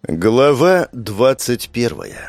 Глава 21.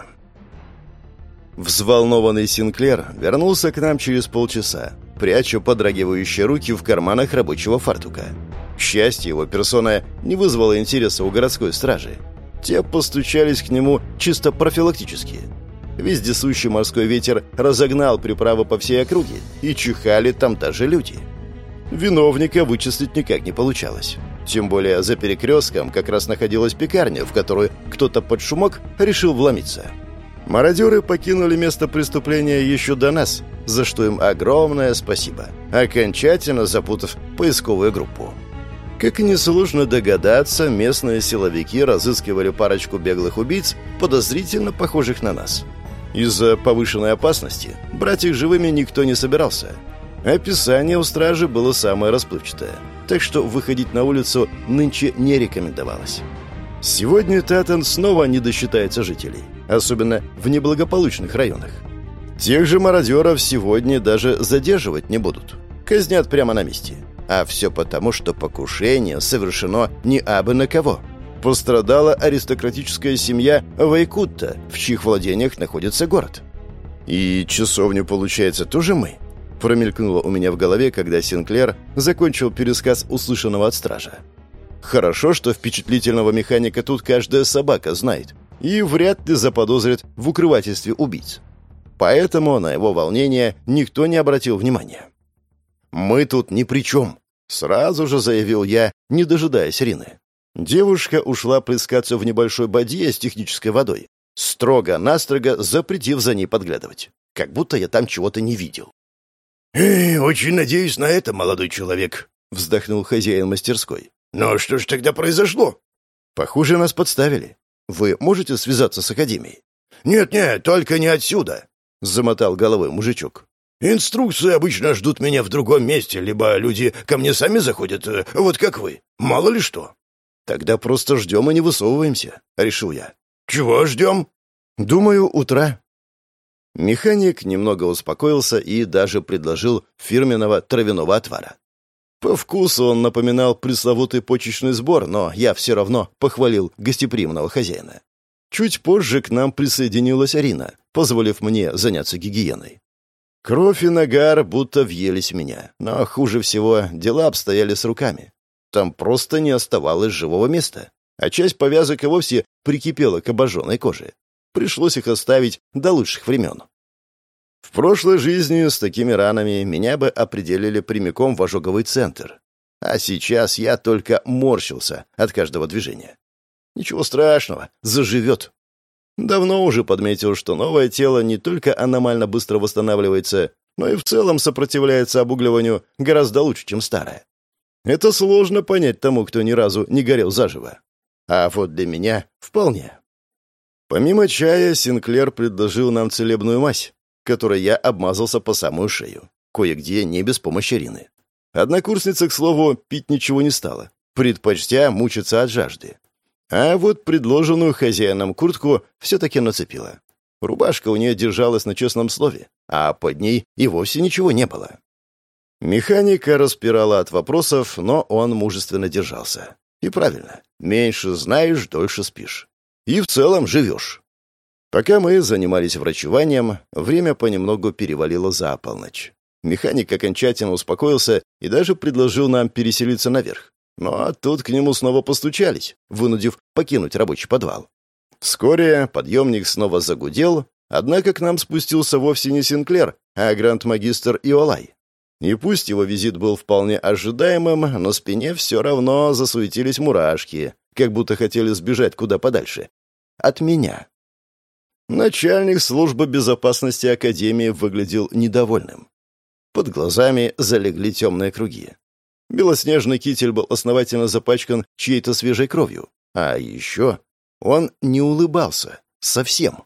Взволнованный Синклер вернулся к нам через полчаса, пряча подрагивающие руки в карманах рабочего фартука. К счастью, его персона не вызвала интереса у городской стражи. Те постучались к нему чисто профилактически. Вездесущий морской ветер разогнал приправы по всей округе, и чихали там даже люди. Виновника вычислить никак не получалось. Тем более за перекрестком как раз находилась пекарня, в которую кто-то под шумок решил вломиться. Мародеры покинули место преступления еще до нас, за что им огромное спасибо, окончательно запутав поисковую группу. Как и несложно догадаться, местные силовики разыскивали парочку беглых убийц, подозрительно похожих на нас. Из-за повышенной опасности брать их живыми никто не собирался. Описание у стражи было самое расплывчатое, так что выходить на улицу нынче не рекомендовалось. Сегодня Татан снова не досчитается жителей, особенно в неблагополучных районах. Тех же мародеров сегодня даже задерживать не будут. Казнят прямо на месте. А все потому, что покушение совершено не абы на кого. Пострадала аристократическая семья Вайкутта, в чьих владениях находится город. И часовню, получается, тоже мы? Промелькнуло у меня в голове, когда Синклер закончил пересказ услышанного от стража. Хорошо, что впечатлительного механика тут каждая собака знает и вряд ли заподозрит в укрывательстве убийц. Поэтому на его волнение никто не обратил внимания. «Мы тут ни при чем», — сразу же заявил я, не дожидаясь Рины. Девушка ушла плескаться в небольшой бадье с технической водой, строго-настрого запретив за ней подглядывать, как будто я там чего-то не видел. «Очень надеюсь на это, молодой человек», — вздохнул хозяин мастерской. «Но что ж тогда произошло?» «Похоже, нас подставили. Вы можете связаться с Академией?» «Нет-нет, только не отсюда», — замотал головой мужичок. «Инструкции обычно ждут меня в другом месте, либо люди ко мне сами заходят, вот как вы. Мало ли что». «Тогда просто ждем и не высовываемся», — решил я. «Чего ждем?» «Думаю, утра». Механик немного успокоился и даже предложил фирменного травяного отвара. По вкусу он напоминал пресловутый почечный сбор, но я все равно похвалил гостеприимного хозяина. Чуть позже к нам присоединилась Арина, позволив мне заняться гигиеной. Кровь и нагар будто въелись в меня, но хуже всего дела обстояли с руками. Там просто не оставалось живого места, а часть повязок и вовсе прикипела к обожженной коже. Пришлось их оставить до лучших времен. В прошлой жизни с такими ранами меня бы определили прямиком в ожоговый центр. А сейчас я только морщился от каждого движения. Ничего страшного, заживет. Давно уже подметил, что новое тело не только аномально быстро восстанавливается, но и в целом сопротивляется обугливанию гораздо лучше, чем старое. Это сложно понять тому, кто ни разу не горел заживо. А вот для меня вполне. Помимо чая, Синклер предложил нам целебную мазь, которой я обмазался по самую шею, кое-где не без помощи Рины. Однокурсница, к слову, пить ничего не стала, предпочтя мучиться от жажды. А вот предложенную хозяином куртку все-таки нацепила. Рубашка у нее держалась на честном слове, а под ней и вовсе ничего не было. Механика распирала от вопросов, но он мужественно держался. И правильно, меньше знаешь, дольше спишь. И в целом живешь. Пока мы занимались врачеванием, время понемногу перевалило за полночь. Механик окончательно успокоился и даже предложил нам переселиться наверх. Но тут к нему снова постучались, вынудив покинуть рабочий подвал. Вскоре подъемник снова загудел, однако к нам спустился вовсе не Синклер, а гранд-магистр Иолай. И пусть его визит был вполне ожидаемым, на спине все равно засуетились мурашки, как будто хотели сбежать куда подальше. От меня. Начальник службы безопасности Академии выглядел недовольным. Под глазами залегли темные круги. Белоснежный китель был основательно запачкан чьей-то свежей кровью. А еще он не улыбался. Совсем.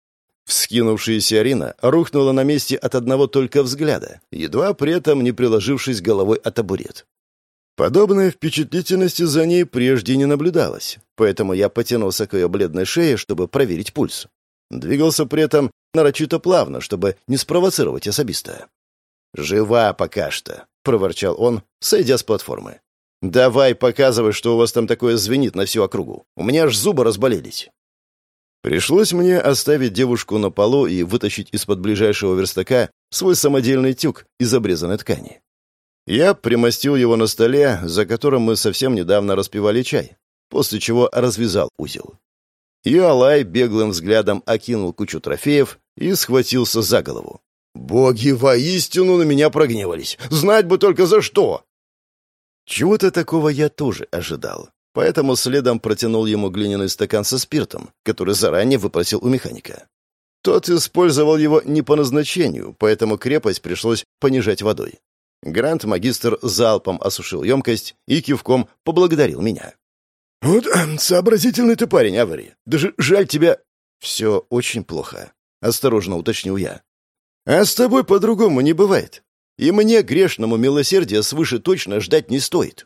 Вскинувшаяся Арина рухнула на месте от одного только взгляда, едва при этом не приложившись головой о табурет. Подобной впечатлительности за ней прежде не наблюдалось, поэтому я потянулся к ее бледной шее, чтобы проверить пульс. Двигался при этом нарочито плавно, чтобы не спровоцировать особиста. «Жива пока что», — проворчал он, сойдя с платформы. «Давай, показывай, что у вас там такое звенит на всю округу. У меня аж зубы разболелись». Пришлось мне оставить девушку на полу и вытащить из-под ближайшего верстака свой самодельный тюк из обрезанной ткани. Я примостил его на столе, за которым мы совсем недавно распивали чай, после чего развязал узел. И Алай беглым взглядом окинул кучу трофеев и схватился за голову. «Боги воистину на меня прогневались! Знать бы только за что!» Чего-то такого я тоже ожидал, поэтому следом протянул ему глиняный стакан со спиртом, который заранее выпросил у механика. Тот использовал его не по назначению, поэтому крепость пришлось понижать водой. Гранд-магистр залпом осушил емкость и кивком поблагодарил меня. «Вот сообразительный ты парень, Авари. Даже жаль тебя...» «Все очень плохо», — осторожно уточнил я. «А с тобой по-другому не бывает. И мне, грешному, милосердия свыше точно ждать не стоит».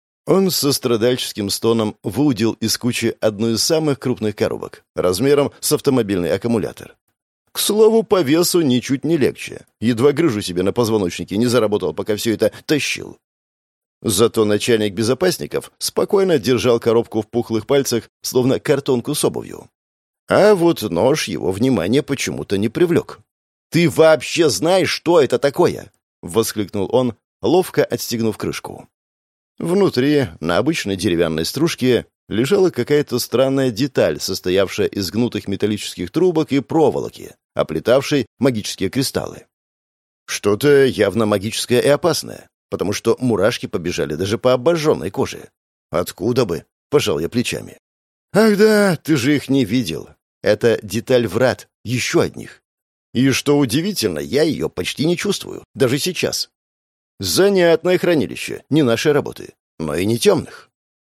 Он со страдальческим стоном выудил из кучи одну из самых крупных коробок, размером с автомобильный аккумулятор. К слову, по весу ничуть не легче. Едва грыжу себе на позвоночнике не заработал, пока все это тащил. Зато начальник безопасников спокойно держал коробку в пухлых пальцах, словно картонку с обувью. А вот нож его внимание почему-то не привлек. «Ты вообще знаешь, что это такое?» — воскликнул он, ловко отстегнув крышку. Внутри, на обычной деревянной стружке, лежала какая-то странная деталь, состоявшая из гнутых металлических трубок и проволоки, оплетавшей магические кристаллы. Что-то явно магическое и опасное, потому что мурашки побежали даже по обожженной коже. «Откуда бы?» — пожал я плечами. «Ах да, ты же их не видел. Это деталь врат, еще одних. И что удивительно, я ее почти не чувствую, даже сейчас. Занятное хранилище, не нашей работы, но и не темных».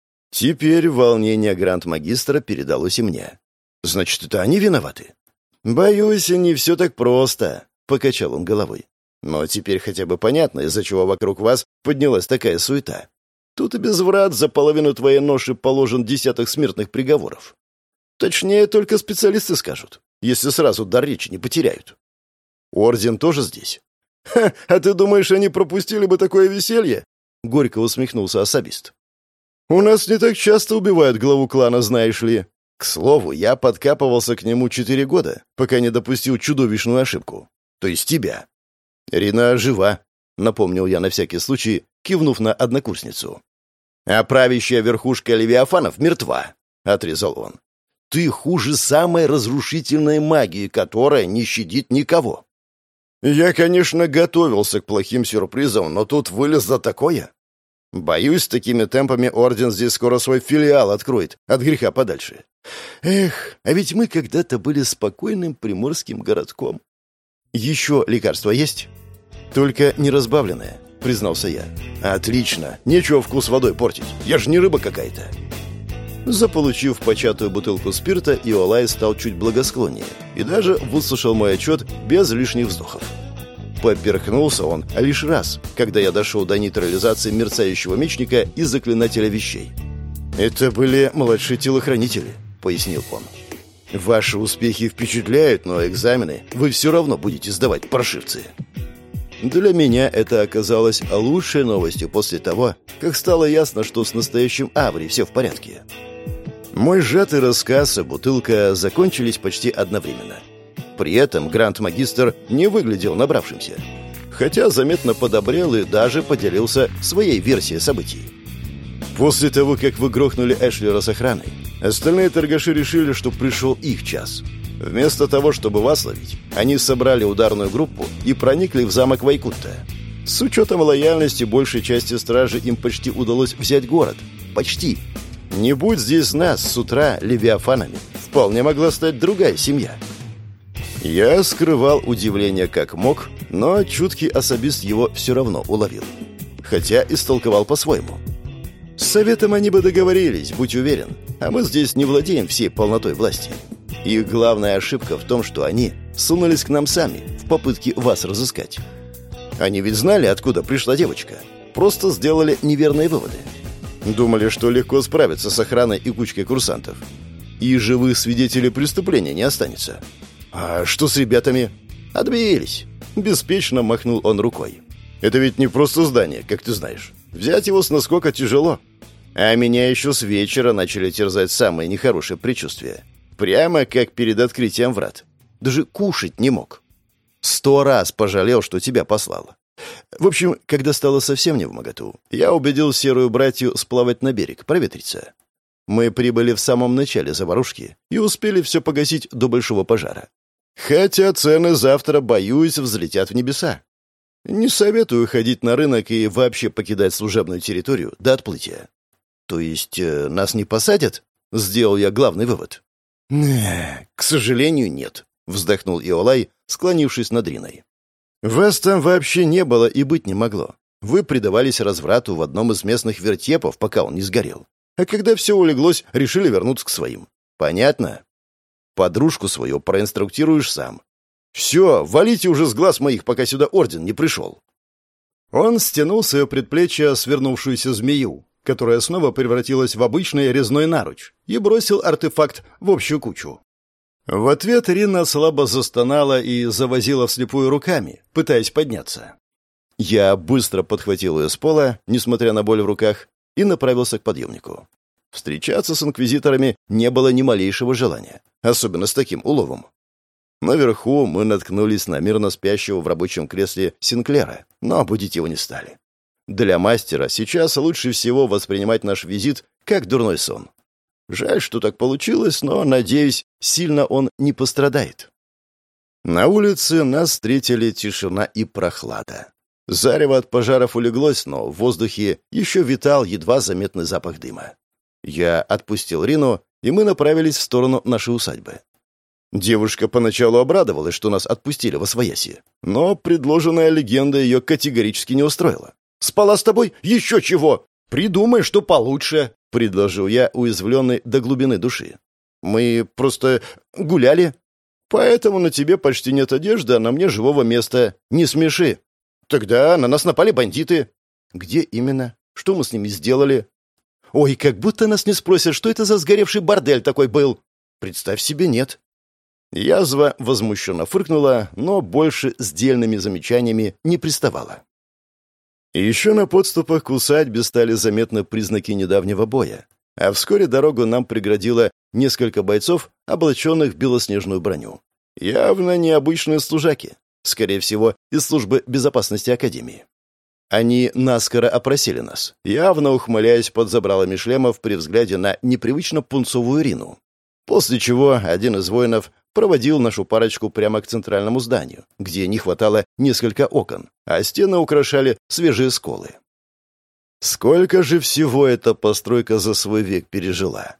Теперь волнение гранд-магистра передалось и мне. «Значит, это они виноваты?» «Боюсь, не все так просто», — покачал он головой. «Но теперь хотя бы понятно, из-за чего вокруг вас поднялась такая суета. Тут и без врат за половину твоей ноши положен десяток смертных приговоров. Точнее, только специалисты скажут, если сразу дар речи не потеряют. Орден тоже здесь?» «Ха, а ты думаешь, они пропустили бы такое веселье?» — горько усмехнулся особист. «У нас не так часто убивают главу клана, знаешь ли. К слову, я подкапывался к нему 4 года, пока не допустил чудовищную ошибку. То есть тебя». «Рина жива», — напомнил я на всякий случай, кивнув на однокурсницу. «А правящая верхушка левиафанов мертва», — отрезал он. «Ты хуже самой разрушительной магии, которая не щадит никого». «Я, конечно, готовился к плохим сюрпризам, но тут вылезло такое. Боюсь, с такими темпами Орден здесь скоро свой филиал откроет, от греха подальше. Эх, а ведь мы когда-то были спокойным приморским городком. Еще лекарство есть?» «Только не разбавленное», — признался я. «Отлично, нечего вкус водой портить, я же не рыба какая-то». Заполучив початую бутылку спирта, Иолай стал чуть благосклоннее и даже выслушал мой отчет без лишних вздохов. Поперхнулся он лишь раз, когда я дошел до нейтрализации мерцающего мечника и заклинателя вещей. «Это были младшие телохранители», — пояснил он. «Ваши успехи впечатляют, но экзамены вы все равно будете сдавать, паршивцы». Для меня это оказалось лучшей новостью после того, как стало ясно, что с настоящим Аври все в порядке. Мой сжатый рассказ и бутылка закончились почти одновременно. При этом гранд-магистр не выглядел набравшимся, хотя заметно подобрел и даже поделился своей версией событий. После того, как вы грохнули Эшлера с охраной, остальные торгаши решили, что пришел их час. Вместо того, чтобы вас ловить, они собрали ударную группу и проникли в замок Вайкутта. С учетом лояльности большей части стражи им почти удалось взять город. Почти. Не будь здесь нас с утра левиафанами, вполне могла стать другая семья. Я скрывал удивление как мог, но чуткий особист его все равно уловил. Хотя истолковал по-своему. С советом они бы договорились, будь уверен, а мы здесь не владеем всей полнотой власти. Их главная ошибка в том, что они сунулись к нам сами в попытке вас разыскать. Они ведь знали, откуда пришла девочка. Просто сделали неверные выводы. Думали, что легко справиться с охраной и кучкой курсантов. И живых свидетелей преступления не останется. А что с ребятами? Отбились. Беспечно махнул он рукой. Это ведь не просто здание, как ты знаешь. Взять его с наскока тяжело. А меня еще с вечера начали терзать самые нехорошие предчувствия. Прямо как перед открытием врат. Даже кушать не мог. 100 раз пожалел, что тебя послал. В общем, когда стало совсем невмоготу, я убедил серую братью сплавать на берег, проветриться. Мы прибыли в самом начале заварушки и успели все погасить до большого пожара. Хотя цены завтра, боюсь, взлетят в небеса. Не советую ходить на рынок и вообще покидать служебную территорию до отплытия. То есть нас не посадят? Сделал я главный вывод. К сожалению, нет, вздохнул Иолай, склонившись над Риной. Вас там вообще не было и быть не могло. Вы предавались разврату в одном из местных вертепов, пока он не сгорел. А когда все улеглось, решили вернуться к своим. Понятно? Подружку свою проинструктируешь сам. Все, валите уже с глаз моих, пока сюда орден не пришел. Он стянул с ее предплечья свернувшуюся змею, которая снова превратилась в обычный резной наруч, и бросил артефакт в общую кучу. В ответ Рина слабо застонала и завозила вслепую руками, пытаясь подняться. Я быстро подхватил ее с пола, несмотря на боль в руках, и направился к подъемнику. Встречаться с инквизиторами не было ни малейшего желания, особенно с таким уловом. Наверху мы наткнулись на мирно спящего в рабочем кресле Синклера, но будить его не стали. Для мастера сейчас лучше всего воспринимать наш визит как дурной сон. Жаль, что так получилось, но, надеюсь, сильно он не пострадает. На улице нас встретили тишина и прохлада. Зарево от пожаров улеглось, но в воздухе еще витал едва заметный запах дыма. Я отпустил Рину, и мы направились в сторону нашей усадьбы. Девушка поначалу обрадовалась, что нас отпустили восвояси, но предложенная легенда ее категорически не устроила. «Спала с тобой? Еще чего! Придумай, что получше!» — предложил я, уязвленный до глубины души. «Мы просто гуляли. Поэтому на тебе почти нет одежды, а на мне живого места. Не смеши. Тогда на нас напали бандиты». «Где именно? Что мы с ними сделали?» «Ой, как будто нас не спросят, что это за сгоревший бордель такой был». «Представь себе, нет». Язва возмущенно фыркнула, но больше с дельными замечаниями не приставала. Еще на подступах к усадьбе стали заметны признаки недавнего боя, а вскоре дорогу нам преградило несколько бойцов, облаченных в белоснежную броню. Явно необычные служаки, скорее всего, из службы безопасности Академии. Они наскоро опросили нас, явно ухмыляясь под забралами шлемов при взгляде на непривычно пунцовую Рину. После чего один из воинов проводил нашу парочку прямо к центральному зданию, где не хватало несколько окон, а стены украшали свежие сколы. Сколько же всего эта постройка за свой век пережила?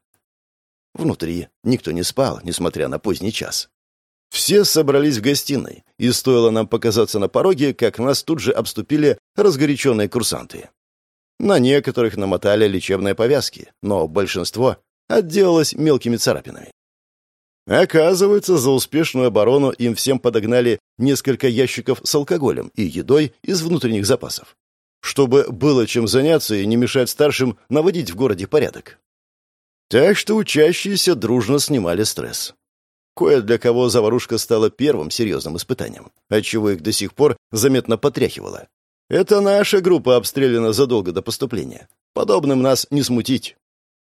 Внутри никто не спал, несмотря на поздний час. Все собрались в гостиной, и стоило нам показаться на пороге, как нас тут же обступили разгоряченные курсанты. На некоторых намотали лечебные повязки, но большинство отделалось мелкими царапинами. Оказывается, за успешную оборону им всем подогнали несколько ящиков с алкоголем и едой из внутренних запасов, чтобы было чем заняться и не мешать старшим наводить в городе порядок. Так что учащиеся дружно снимали стресс. Кое для кого заварушка стала первым серьезным испытанием, отчего их до сих пор заметно потряхивало. Это наша группа обстреляна задолго до поступления. Подобным нас не смутить.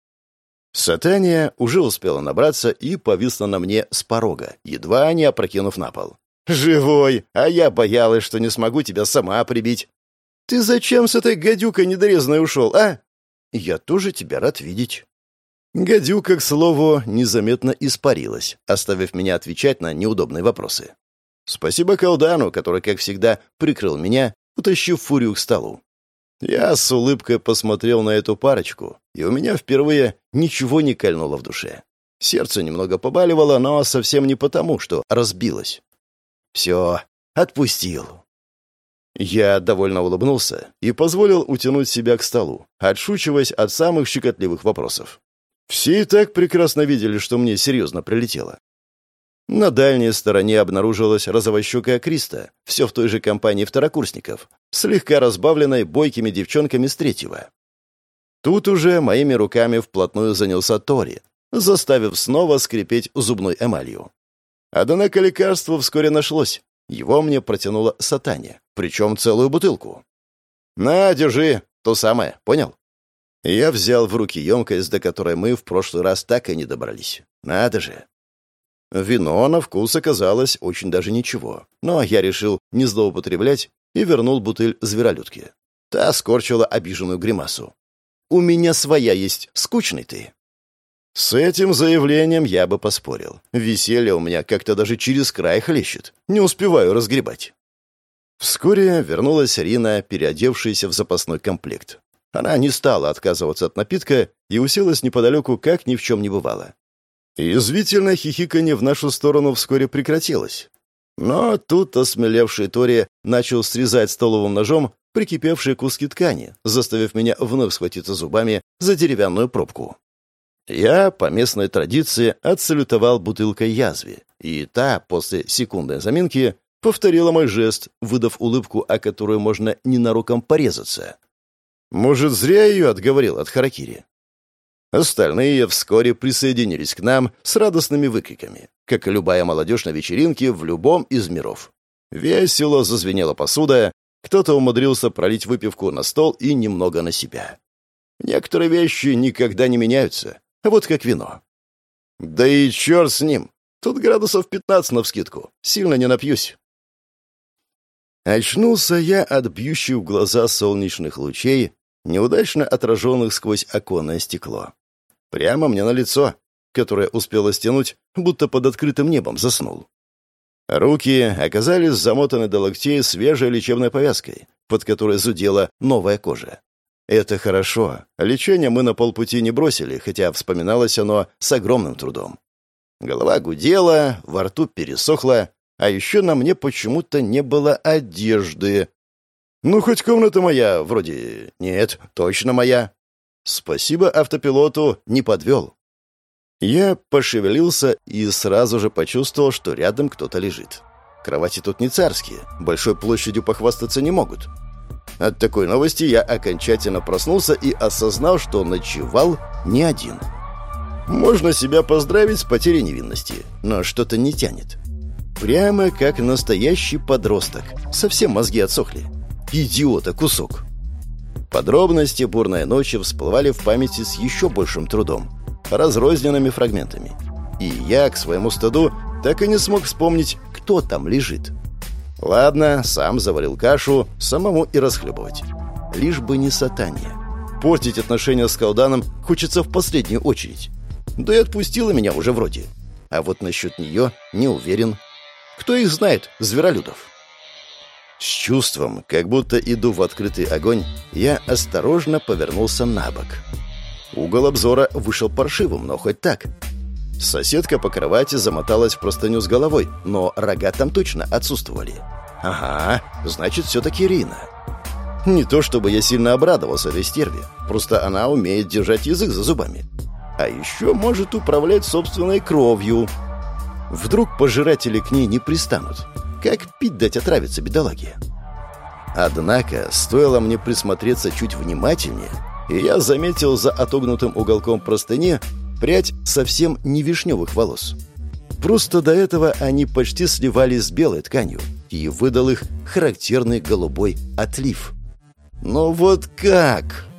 Сатания уже успела набраться и повисла на мне с порога, едва не опрокинув на пол. «Живой! А я боялась, что не смогу тебя сама прибить. Ты зачем с этой гадюкой недорезанной ушел, а?» «Я тоже тебя рад видеть». Гадюка, к слову, незаметно испарилась, оставив меня отвечать на неудобные вопросы. Спасибо колдану, который, как всегда, прикрыл меня, утащив фурию к столу. Я с улыбкой посмотрел на эту парочку, и у меня впервые ничего не кольнуло в душе. Сердце немного побаливало, но совсем не потому, что разбилось. Все, отпустил. Я довольно улыбнулся и позволил утянуть себя к столу, отшучиваясь от самых щекотливых вопросов. Все и так прекрасно видели, что мне серьезно прилетело. На дальней стороне обнаружилась розовощекая Криста, все в той же компании второкурсников, слегка разбавленной бойкими девчонками с третьего. Тут уже моими руками вплотную занялся Тори, заставив снова скрипеть зубной эмалью. Однако лекарство вскоре нашлось. Его мне протянула Сатания, причем целую бутылку. «На, держи!» То самое, понял? Я взял в руки емкость, до которой мы в прошлый раз так и не добрались. Надо же. Вино на вкус оказалось очень даже ничего, но я решил не злоупотреблять и вернул бутыль зверолюдке. Та скорчила обиженную гримасу. «У меня своя есть, скучный ты». С этим заявлением я бы поспорил. Веселье у меня как-то даже через край хлещет. Не успеваю разгребать. Вскоре вернулась Рина, переодевшаяся в запасной комплект. Она не стала отказываться от напитка и уселась неподалеку, как ни в чем не бывало. Язвительное хихиканье в нашу сторону вскоре прекратилось. Но тут осмелевший Тори начал срезать столовым ножом прикипевшие куски ткани, заставив меня вновь схватиться зубами за деревянную пробку. Я, по местной традиции, отсалютовал бутылкой язве, и та, после секундной заминки, повторила мой жест, выдав улыбку, о которую можно ненароком порезаться. Может, зря ее отговорил от харакири. Остальные вскоре присоединились к нам с радостными выкриками, как и любая молодежь на вечеринке в любом из миров. Весело зазвенела посуда, кто-то умудрился пролить выпивку на стол и немного на себя. Некоторые вещи никогда не меняются, вот как вино. Да и черт с ним, тут градусов 15 навскидку, сильно не напьюсь. Очнулся я от бьющих в глаза солнечных лучей, неудачно отраженных сквозь оконное стекло. Прямо мне на лицо, которое успело стянуть, будто под открытым небом заснул. Руки оказались замотаны до локтей свежей лечебной повязкой, под которой зудела новая кожа. Это хорошо. Лечение мы на полпути не бросили, хотя вспоминалось оно с огромным трудом. Голова гудела, во рту пересохла, а еще на мне почему-то не было одежды. Ну, хоть комната моя, вроде... Нет, точно моя. Спасибо автопилоту, не подвел. Я пошевелился и сразу же почувствовал, что рядом кто-то лежит. Кровати тут не царские, большой площадью похвастаться не могут. От такой новости я окончательно проснулся и осознал, что ночевал не один. Можно себя поздравить с потерей невинности, но что-то не тянет. Прямо как настоящий подросток. Совсем мозги отсохли. Идиота кусок. Подробности бурной ночи всплывали в памяти с еще большим трудом, разрозненными фрагментами. И я, к своему стыду, так и не смог вспомнить, кто там лежит. Ладно, сам заварил кашу, самому и расхлебывать. Лишь бы не сатания. Портить отношения с колданом хочется в последнюю очередь. Да и отпустила меня уже вроде. А вот насчет нее не уверен. Кто их знает, зверолюдов? С чувством, как будто иду в открытый огонь, я осторожно повернулся на бок. Угол обзора вышел паршивым, но хоть так. Соседка по кровати замоталась в простыню с головой, но рога там точно отсутствовали. Ага, значит, все-таки Рина. Не то чтобы я сильно обрадовался этой стерве, просто она умеет держать язык за зубами. А еще может управлять собственной кровью. Вдруг пожиратели к ней не пристанут. Как пить дать отравиться бедолаге? Однако, стоило мне присмотреться чуть внимательнее, и я заметил за отогнутым уголком простыни прядь совсем не вишневых волос. Просто до этого они почти сливались с белой тканью, и выдал их характерный голубой отлив. Но вот как?